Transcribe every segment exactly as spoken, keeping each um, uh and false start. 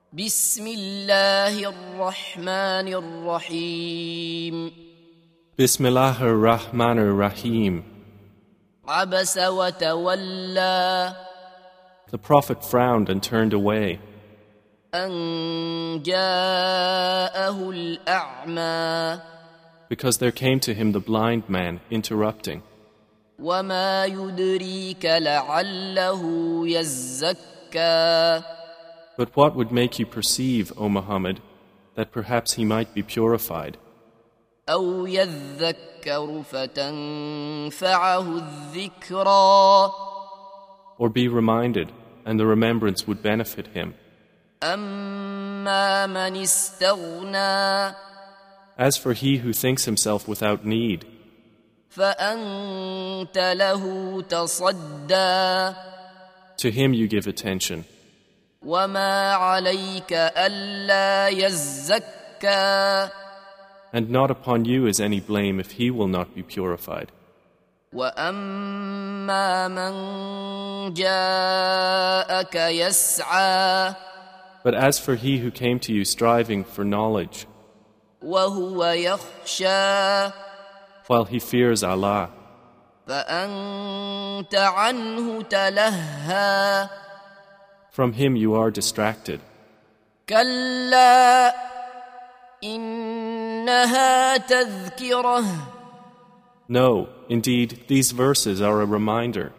بسم الله الرحمن الرحيم Bismillah ar-Rahman ar-Rahim. عبس وتولى The Prophet frowned and turned away أن جاءه الأعمى because there came to him the blind man, interrupting. وما يدريك لعله يزكى But what would make you perceive, O Muhammad, that perhaps he might be purified, أو يذكر فتنفعه الذكرى or be reminded, and the remembrance would benefit him? أما من استغنى As for he who thinks himself without need, فأنت له تصدى to him you give attention, وما عليك ألا يزكى and not upon you is any blame if he will not be purified. وأما من جاءك يسعى But as for he who came to you striving for knowledge, وهو يخشى while he fears Allah, فأنت عنه تلهى from him you are distracted. كلا إنها تذكرة No, indeed, these verses are a reminder.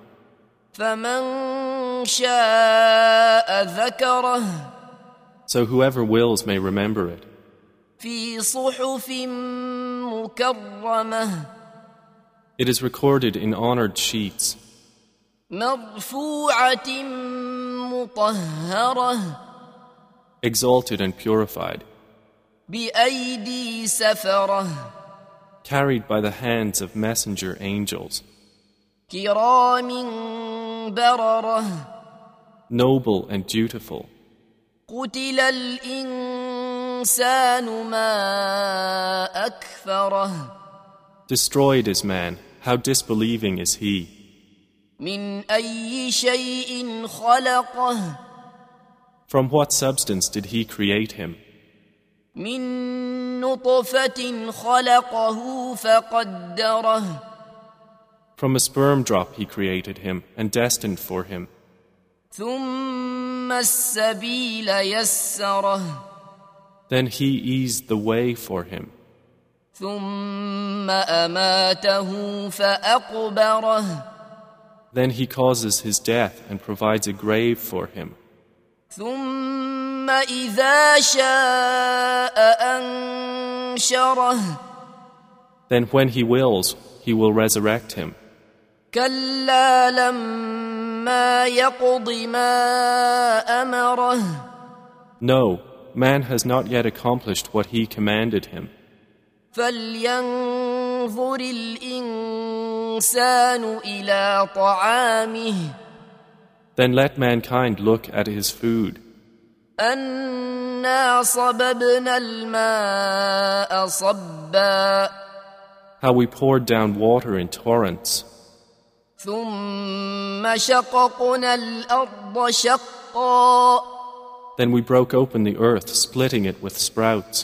فمن شاء ذكره So whoever wills may remember it. في صحف مكرمة It is recorded in honored sheets, مرفوعة مطهرة exalted and purified, بأيدي سفرة carried by the hands of messenger angels, كرام بررة noble and dutiful. قتل الإنسان ما أكفره Destroyed is man, how disbelieving is he. من أي شيء خلقه From what substance did he create him? من نطفة خلقه فقدره From a sperm drop he created him and destined for him. ثم السبيل يسره Then he eased the way for him. ثم أماته فأقبره Then he causes his death and provides a grave for him. ثم إذا شاء أنشره Then when he wills, he will resurrect him. كلا لما يقض ما أمره No, man has not yet accomplished what he commanded him. فلينظر الإنسان إلى طعامه Then let mankind look at his food. أنا صببنا الماء صبا How we poured down water in torrents. ثم شققنا الأرض شقا Then we broke open the earth, splitting it with sprouts,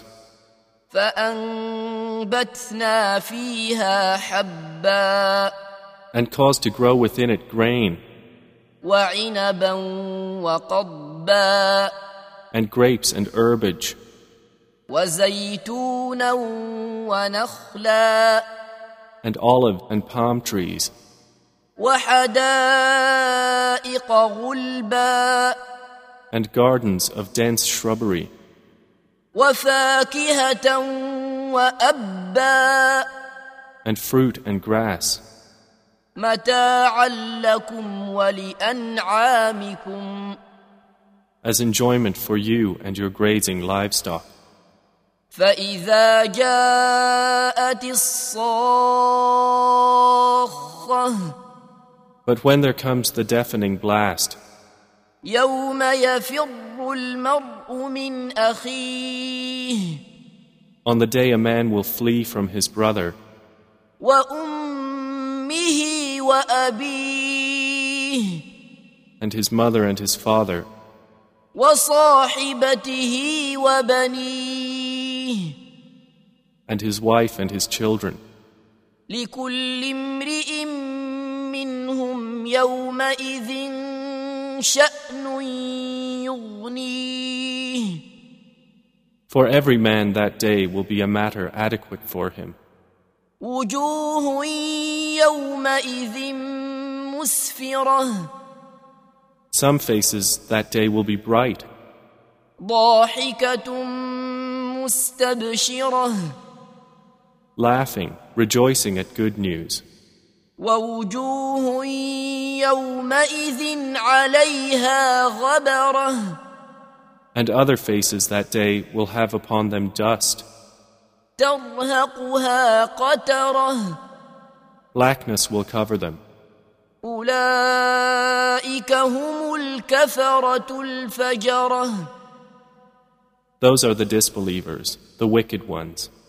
فأنبتنا فيها حبا and caused to grow within it grain, وعنبا وقضبا and grapes and herbage, وزيتونا ونخلا and olive and palm trees, وحدائق غلبا and gardens of dense shrubbery, وفاكهة وأبا and fruit and grass, متاعا لكم ولأنعامكم as enjoyment for you and your grazing livestock. فإذا جاءت الصاخة But when there comes the deafening blast, يوم يفر المرء من أخيه on the day a man will flee from his brother, وأمه وأبيه and his mother and his father, وصاحبته وبنيه and his wife and his children. لكل امرئ منهم يومئذ شأن يغنيه For every man that day will be a matter adequate for him. وجوه يومئذ مسفرة Some faces that day will be bright, ضاحكة مستبشرة laughing, rejoicing at good news. ووجوه يومئذ عليها غبرة And other faces that day will have upon them dust. ترهقها قترة Blackness will cover them. أولئك هم الكفرة الفجرة Those are the disbelievers, the wicked ones.